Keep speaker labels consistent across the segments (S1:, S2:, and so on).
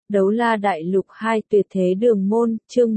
S1: Đấu La Đại Lục 2 Tuyệt Thế Đường Môn, chương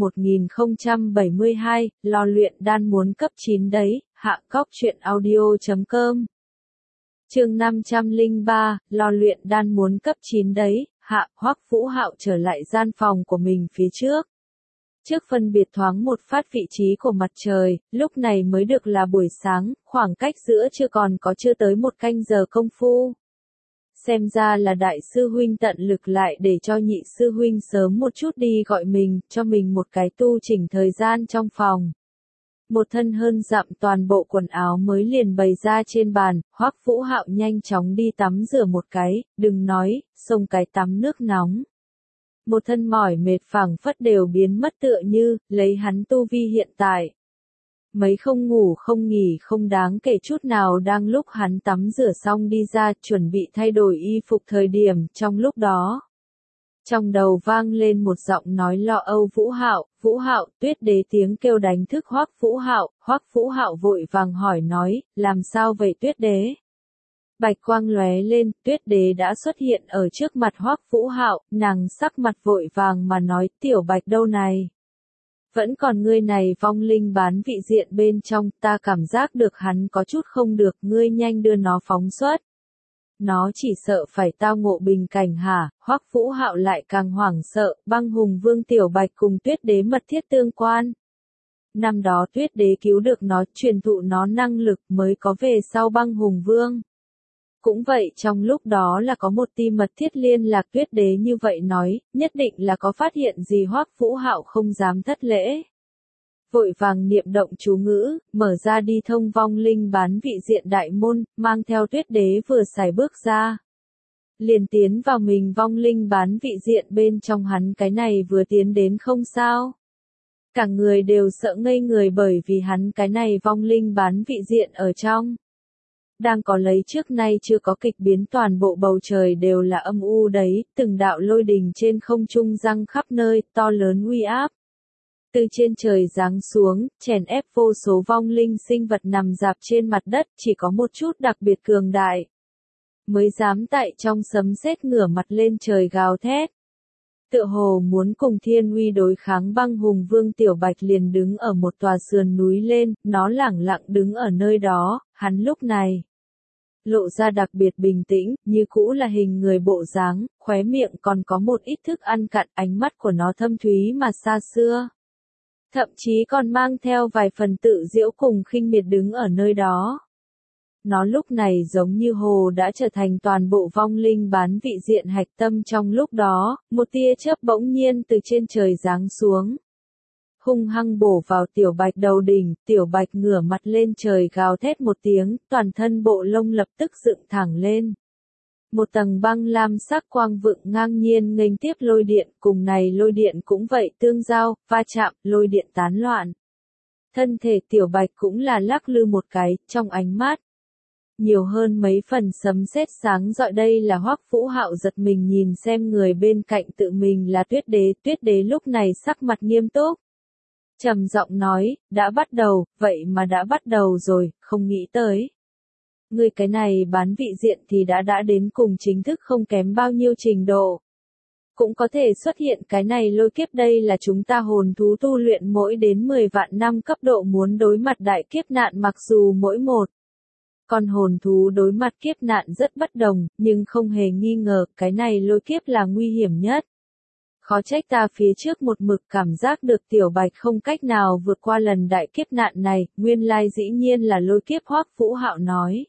S1: 1072, lo luyện đan muốn cấp 9 đấy, hạ cóc truyện audio.com. Chương 503, lo luyện đan muốn cấp 9 đấy, hạ, Hoắc Vũ Hạo trở lại gian phòng của mình phía trước. Trước phân biệt thoáng một phát vị trí của mặt trời, lúc này mới được là buổi sáng, khoảng cách giữa chưa còn có chưa tới một canh giờ công phu. Xem ra là đại sư huynh tận lực lại để cho nhị sư huynh sớm một chút đi gọi mình, cho mình một cái tu chỉnh thời gian trong phòng. Một thân hơn dặm toàn bộ quần áo mới liền bày ra trên bàn, Hoắc Vũ Hạo nhanh chóng đi tắm rửa một cái, đừng nói, xông cái tắm nước nóng. Một thân mỏi mệt phảng phất đều biến mất tựa như, lấy hắn tu vi hiện tại. Mấy không ngủ không nghỉ không đáng kể chút nào đang lúc hắn tắm rửa xong đi ra chuẩn bị thay đổi y phục thời điểm trong lúc đó. Trong đầu vang lên một giọng nói lo âu Vũ Hạo, Tuyết Đế tiếng kêu đánh thức Hoắc Vũ Hạo vội vàng hỏi nói, làm sao vậy Tuyết Đế? Bạch quang lóe lên, Tuyết Đế đã xuất hiện ở trước mặt Hoắc Vũ Hạo, nàng sắc mặt vội vàng mà nói tiểu Bạch đâu này? Vẫn còn ngươi này vong linh bán vị diện bên trong, ta cảm giác được hắn có chút không được, ngươi nhanh đưa nó phóng xuất. Nó chỉ sợ phải tao ngộ bình cảnh hả? Hoắc Vũ Hạo lại càng hoảng sợ, Băng Hùng Vương tiểu Bạch cùng Tuyết Đế mật thiết tương quan. Năm đó Tuyết Đế cứu được nó, truyền thụ nó năng lực mới có về sau Băng Hùng Vương. Cũng vậy trong lúc đó là có một tia mật thiết liên lạc Tuyết Đế như vậy nói, nhất định là có phát hiện gì Hoắc Vũ Hạo không dám thất lễ. Vội vàng niệm động chú ngữ, mở ra đi thông vong linh bán vị diện đại môn, mang theo Tuyết Đế vừa xài bước ra. Liền tiến vào mình vong linh bán vị diện bên trong hắn cái này vừa tiến đến không sao. Cả người đều sợ ngây người bởi vì hắn cái này vong linh bán vị diện ở trong. Đang có lấy trước nay chưa có kịch biến toàn bộ bầu trời đều là âm u đấy, từng đạo lôi đình trên không trung răng khắp nơi, to lớn uy áp. Từ trên trời giáng xuống, chèn ép vô số vong linh sinh vật nằm rạp trên mặt đất, chỉ có một chút đặc biệt cường đại. Mới dám tại trong sấm sét ngửa mặt lên trời gào thét. Tựa hồ muốn cùng thiên uy đối kháng Băng Hùng Vương tiểu Bạch liền đứng ở một tòa sườn núi lên, nó lẳng lặng đứng ở nơi đó, hắn lúc này lộ ra đặc biệt bình tĩnh, như cũ là hình người bộ dáng, khóe miệng còn có một ít thức ăn cặn, ánh mắt của nó thâm thúy mà xa xưa. Thậm chí còn mang theo vài phần tự giễu cùng khinh miệt đứng ở nơi đó. Nó lúc này giống như hồ đã trở thành toàn bộ vong linh bán vị diện hạch tâm trong lúc đó, một tia chớp bỗng nhiên từ trên trời giáng xuống. Hung hăng bổ vào tiểu Bạch đầu đỉnh, tiểu Bạch ngửa mặt lên trời gào thét một tiếng, toàn thân bộ lông lập tức dựng thẳng lên. Một tầng băng lam sắc quang vựng ngang nhiên nghênh tiếp lôi điện, cùng này lôi điện cũng vậy tương giao, va chạm, lôi điện tán loạn. Thân thể tiểu Bạch cũng là lắc lư một cái, trong ánh mắt. Nhiều hơn mấy phần sấm sét sáng rọi đây là Hoắc Vũ Hạo giật mình nhìn xem người bên cạnh tự mình là Tuyết Đế lúc này sắc mặt nghiêm túc. Trầm giọng nói, đã bắt đầu, vậy mà đã bắt đầu rồi, không nghĩ tới. Người cái này bán vị diện thì đã đến cùng chính thức không kém bao nhiêu trình độ. Cũng có thể xuất hiện cái này lôi kiếp đây là chúng ta hồn thú tu luyện mỗi đến 10 vạn năm cấp độ muốn đối mặt đại kiếp nạn mặc dù mỗi một. Còn hồn thú đối mặt kiếp nạn rất bất đồng, nhưng không hề nghi ngờ cái này lôi kiếp là nguy hiểm nhất. Khó trách ta phía trước một mực cảm giác được tiểu Bạch không cách nào vượt qua lần đại kiếp nạn này, nguyên lai dĩ nhiên là lôi kiếp Hoắc Vũ Hạo nói.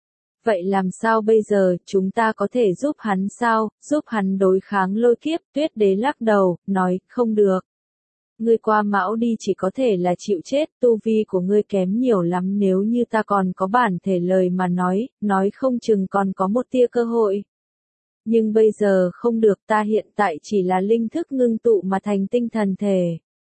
S1: Vậy làm sao bây giờ, chúng ta có thể giúp hắn sao, giúp hắn đối kháng lôi kiếp, Tuyết Đế lắc đầu, nói, không được. Ngươi qua mão đi chỉ có thể là chịu chết, tu vi của ngươi kém nhiều lắm nếu như ta còn có bản thể lời mà nói không chừng còn có một tia cơ hội. Nhưng bây giờ không được ta hiện tại chỉ là linh thức ngưng tụ mà thành tinh thần thể.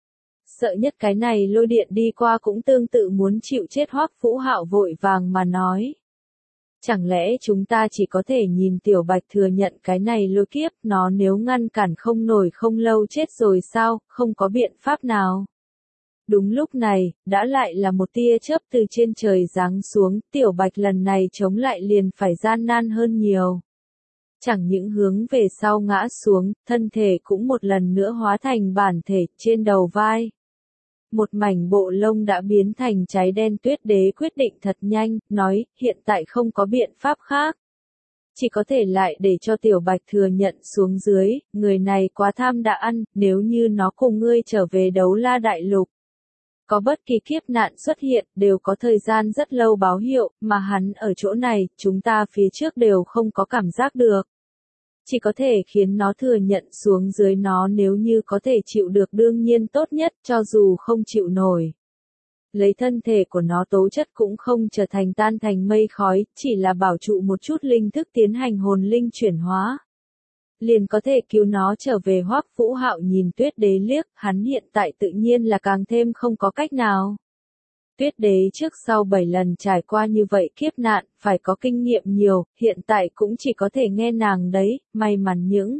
S1: Sợ nhất cái này lôi điện đi qua cũng tương tự muốn chịu chết Hoắc Vũ Hạo vội vàng mà nói. Chẳng lẽ chúng ta chỉ có thể nhìn tiểu Bạch thừa nhận cái này lôi kiếp, nó nếu ngăn cản không nổi không lâu chết rồi sao, không có biện pháp nào. Đúng lúc này, đã lại là một tia chớp từ trên trời giáng xuống, tiểu Bạch lần này chống lại liền phải gian nan hơn nhiều. Chẳng những hướng về sau ngã xuống, thân thể cũng một lần nữa hóa thành bản thể trên đầu vai. Một mảnh bộ lông đã biến thành cháy đen. Tuyết đế quyết định thật nhanh, nói, hiện tại không có biện pháp khác. Chỉ có thể lại để cho Tiểu Bạch thừa nhận xuống dưới, người này quá tham đã ăn, nếu như nó cùng ngươi trở về Đấu La Đại Lục. Có bất kỳ kiếp nạn xuất hiện, đều có thời gian rất lâu báo hiệu, mà hắn ở chỗ này, chúng ta phía trước đều không có cảm giác được. Chỉ có thể khiến nó thừa nhận xuống dưới, nó nếu như có thể chịu được đương nhiên tốt nhất, cho dù không chịu nổi. Lấy thân thể của nó tố chất cũng không trở thành tan thành mây khói, chỉ là bảo trụ một chút linh thức tiến hành hồn linh chuyển hóa. Liền có thể cứu nó trở về. Hoắc Vũ Hạo nhìn Tuyết đế liếc, hắn hiện tại tự nhiên là càng thêm không có cách nào. Tuyết đế trước sau 7 lần trải qua như vậy kiếp nạn, phải có kinh nghiệm nhiều, hiện tại cũng chỉ có thể nghe nàng đấy, may mắn những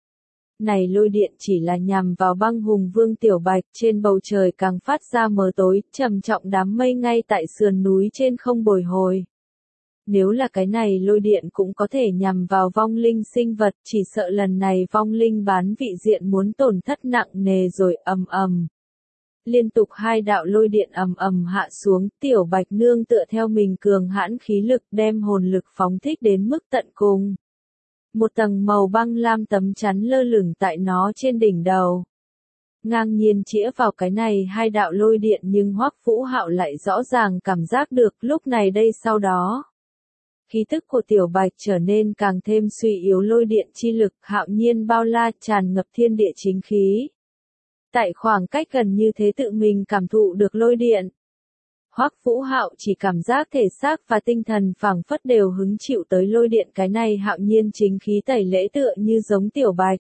S1: này lôi điện chỉ là nhằm vào Băng Hùng Vương Tiểu Bạch. Trên bầu trời càng phát ra mờ tối, trầm trọng đám mây ngay tại sườn núi trên không bồi hồi. Nếu là cái này lôi điện cũng có thể nhằm vào vong linh sinh vật, chỉ sợ lần này vong linh bán vị diện muốn tổn thất nặng nề rồi. Ầm ầm. Liên tục 2 đạo lôi điện ầm ầm hạ xuống, Tiểu Bạch nương tựa theo mình cường hãn khí lực đem hồn lực phóng thích đến mức tận cùng. Một tầng màu băng lam tấm chắn lơ lửng tại nó trên đỉnh đầu. Ngang nhiên chĩa vào cái này 2 đạo lôi điện, nhưng Hoắc Vũ Hạo lại rõ ràng cảm giác được lúc này đây sau đó. Khí tức của Tiểu Bạch trở nên càng thêm suy yếu, lôi điện chi lực hạo nhiên bao la tràn ngập thiên địa chính khí. Tại khoảng cách gần như thế tự mình cảm thụ được lôi điện. Hoắc Vũ Hạo chỉ cảm giác thể xác và tinh thần phảng phất đều hứng chịu tới lôi điện, cái này hạo nhiên chính khí tẩy lễ tựa như giống Tiểu Bạch.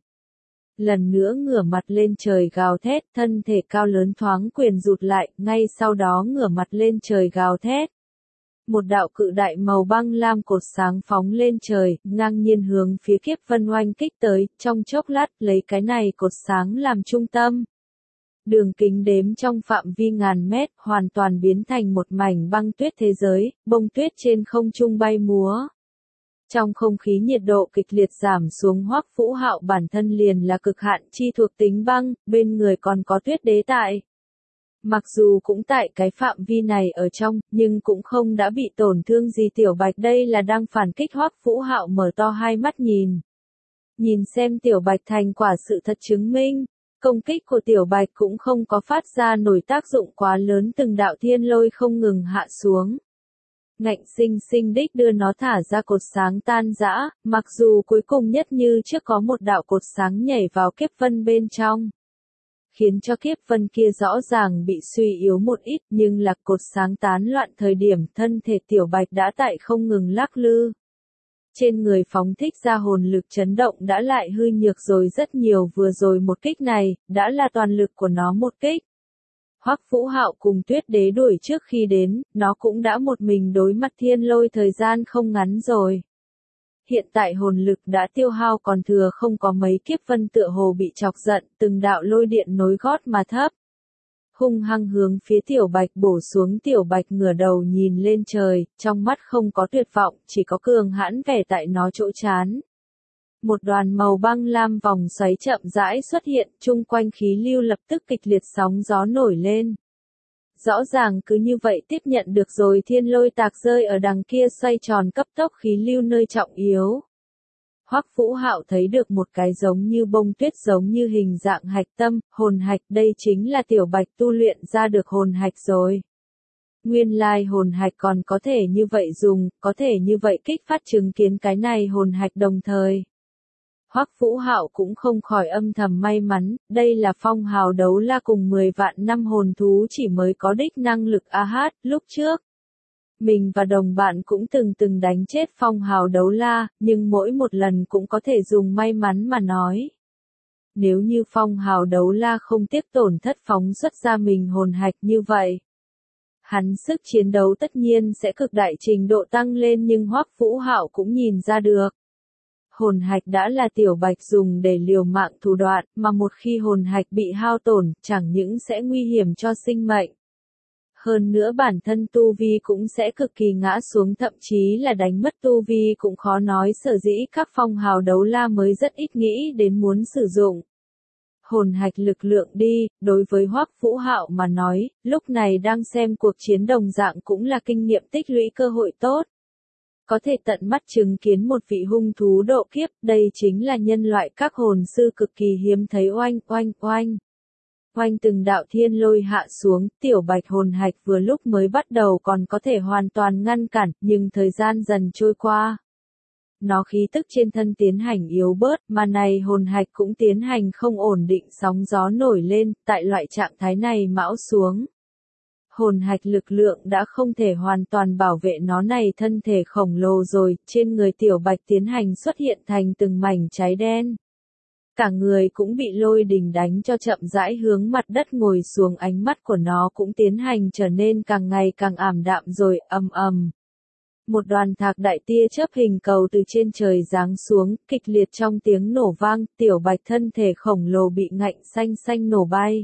S1: Lần nữa ngửa mặt lên trời gào thét, thân thể cao lớn thoáng quyền rụt lại, ngay sau đó ngửa mặt lên trời gào thét. Một đạo cự đại màu băng lam cột sáng phóng lên trời, ngang nhiên hướng phía Kiếp Vân oanh kích tới, trong chốc lát lấy cái này cột sáng làm trung tâm. Đường kính đếm trong phạm vi ngàn mét, hoàn toàn biến thành một mảnh băng tuyết thế giới, bông tuyết trên không trung bay múa. Trong không khí nhiệt độ kịch liệt giảm xuống, Hoắc Vũ Hạo bản thân liền là cực hạn chi thuộc tính băng, bên người còn có Tuyết đế tại. Mặc dù cũng tại cái phạm vi này ở trong, nhưng cũng không đã bị tổn thương gì. Tiểu Bạch đây là đang phản kích. Hoắc Vũ Hạo mở to hai mắt nhìn. Nhìn xem Tiểu Bạch thành quả, sự thật chứng minh. Công kích của Tiểu Bạch cũng không có phát ra nổi tác dụng quá lớn, từng đạo thiên lôi không ngừng hạ xuống. Ngạnh sinh sinh đích đưa nó thả ra, cột sáng tan rã, mặc dù cuối cùng nhất như trước có một đạo cột sáng nhảy vào Kiếp Vân bên trong. Khiến cho Kiếp Vân kia rõ ràng bị suy yếu một ít, nhưng là cột sáng tán loạn thời điểm thân thể Tiểu Bạch đã tại không ngừng lắc lư. Trên người phóng thích ra hồn lực chấn động đã lại hư nhược rồi rất nhiều, vừa rồi một kích này, đã là toàn lực của nó một kích. Hoắc Vũ Hạo cùng Tuyết đế đuổi trước khi đến, nó cũng đã một mình đối mặt thiên lôi thời gian không ngắn rồi. Hiện tại hồn lực đã tiêu hao còn thừa không có mấy, Kiếp Vân tựa hồ bị chọc giận, từng đạo lôi điện nối gót mà thấp. Hung hăng hướng phía Tiểu Bạch bổ xuống. Tiểu Bạch ngửa đầu nhìn lên trời, trong mắt không có tuyệt vọng, chỉ có cường hãn vẻ tại nó chỗ chán. Một đoàn màu băng lam vòng xoáy chậm rãi xuất hiện, chung quanh khí lưu lập tức kịch liệt sóng gió nổi lên. Rõ ràng cứ như vậy tiếp nhận được rồi thiên lôi tạc rơi ở đằng kia xoay tròn cấp tốc khí lưu nơi trọng yếu. Hoắc Vũ Hạo thấy được một cái giống như bông tuyết giống như hình dạng hạch tâm, hồn hạch, đây chính là Tiểu Bạch tu luyện ra được hồn hạch rồi. Nguyên lai hồn hạch còn có thể như vậy dùng, có thể như vậy kích phát, chứng kiến cái này hồn hạch đồng thời. Hoắc Vũ Hạo cũng không khỏi âm thầm may mắn, đây là phong hào đấu la cùng 10 vạn năm hồn thú chỉ mới có đích năng lực AH, lúc trước. Mình và đồng bạn cũng từng đánh chết phong hào đấu la, nhưng mỗi một lần cũng có thể dùng may mắn mà nói. Nếu như phong hào đấu la không tiếp tổn thất phóng xuất ra mình hồn hạch như vậy, hắn sức chiến đấu tất nhiên sẽ cực đại trình độ tăng lên, nhưng Hoắc Vũ Hạo cũng nhìn ra được. Hồn hạch đã là Tiểu Bạch dùng để liều mạng thủ đoạn, mà một khi hồn hạch bị hao tổn, chẳng những sẽ nguy hiểm cho sinh mệnh. Hơn nữa bản thân tu vi cũng sẽ cực kỳ ngã xuống, thậm chí là đánh mất tu vi cũng khó nói, sở dĩ các phong hào đấu la mới rất ít nghĩ đến muốn sử dụng hồn hạch lực lượng đi. Đối với Hoắc Vũ Hạo mà nói, lúc này đang xem cuộc chiến đồng dạng cũng là kinh nghiệm tích lũy cơ hội tốt. Có thể tận mắt chứng kiến một vị hung thú độ kiếp, đây chính là nhân loại các hồn sư cực kỳ hiếm thấy. Oanh oanh oanh. Oanh, từng đạo thiên lôi hạ xuống, tiểu bạch hồn hạch vừa lúc mới bắt đầu còn có thể hoàn toàn ngăn cản, nhưng thời gian dần trôi qua, nó khí tức trên thân tiến hành yếu bớt, mà này hồn hạch cũng tiến hành không ổn định, sóng gió nổi lên, tại loại trạng thái này mão xuống. Hồn hạch lực lượng đã không thể hoàn toàn bảo vệ nó này thân thể khổng lồ rồi, trên người tiểu bạch tiến hành xuất hiện thành từng mảnh cháy đen. Cả người cũng bị lôi đình đánh cho chậm rãi hướng mặt đất ngồi xuống, ánh mắt của nó cũng tiến hành trở nên càng ngày càng ảm đạm rồi, ầm ầm. Một đoàn thạc đại tia chớp hình cầu từ trên trời giáng xuống, kịch liệt trong tiếng nổ vang, tiểu bạch thân thể khổng lồ bị ngạnh xanh xanh nổ bay.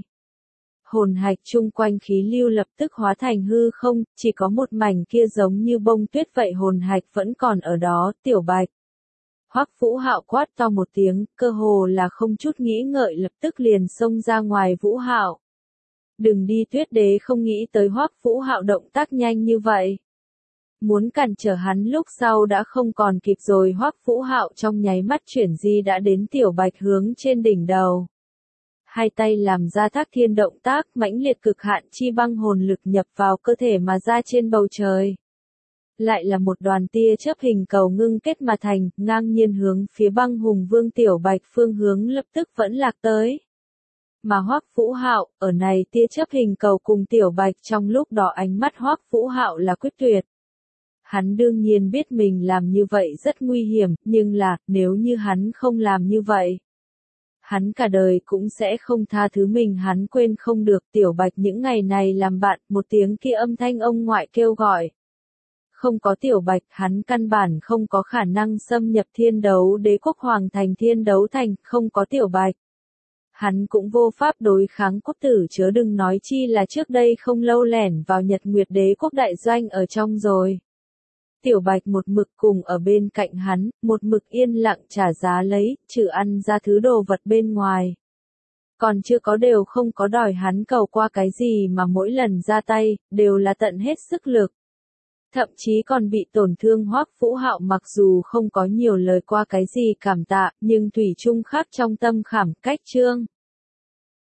S1: Hồn hạch chung quanh khí lưu lập tức hóa thành hư không, chỉ có một mảnh kia giống như bông tuyết vậy, hồn hạch vẫn còn ở đó. Tiểu bạch. Hoắc Vũ Hạo quát to một tiếng, cơ hồ là không chút nghĩ ngợi lập tức liền xông ra ngoài. Vũ Hạo, đừng đi! Tuyết Đế không nghĩ tới Hoắc Vũ Hạo động tác nhanh như vậy. Muốn cản trở hắn lúc sau đã không còn kịp rồi. Hoắc Vũ Hạo trong nháy mắt chuyển di đã đến tiểu bạch hướng trên đỉnh đầu. Hai tay làm ra thác thiên động tác, mãnh liệt cực hạn chi băng hồn lực nhập vào cơ thể mà ra trên bầu trời. Lại là một đoàn tia chớp hình cầu ngưng kết mà thành, ngang nhiên hướng phía băng hùng vương tiểu bạch phương hướng lập tức vẫn lạc tới. Mà Hoắc Vũ Hạo, ở này tia chớp hình cầu cùng tiểu bạch trong lúc đó ánh mắt Hoắc Vũ Hạo là quyết tuyệt. Hắn đương nhiên biết mình làm như vậy rất nguy hiểm, nhưng là, nếu như hắn không làm như vậy, hắn cả đời cũng sẽ không tha thứ mình. Hắn quên không được tiểu bạch những ngày này làm bạn, một tiếng kia âm thanh ông ngoại kêu gọi. Không có tiểu bạch, hắn căn bản không có khả năng xâm nhập Thiên Đấu Đế quốc hoàng thành Thiên Đấu Thành, không có tiểu bạch. Hắn cũng vô pháp đối kháng quốc tử, chớ đừng nói chi là trước đây không lâu lẻn vào Nhật Nguyệt Đế quốc đại doanh ở trong rồi. Tiểu bạch một mực cùng ở bên cạnh hắn, một mực yên lặng trả giá lấy, trừ ăn ra thứ đồ vật bên ngoài. Còn chưa có đều không có đòi hắn cầu qua cái gì, mà mỗi lần ra tay, đều là tận hết sức lực. Thậm chí còn bị tổn thương. Hoắc Vũ Hạo mặc dù không có nhiều lời qua cái gì cảm tạ, nhưng thủy chung khắc trong tâm khảm cách trương.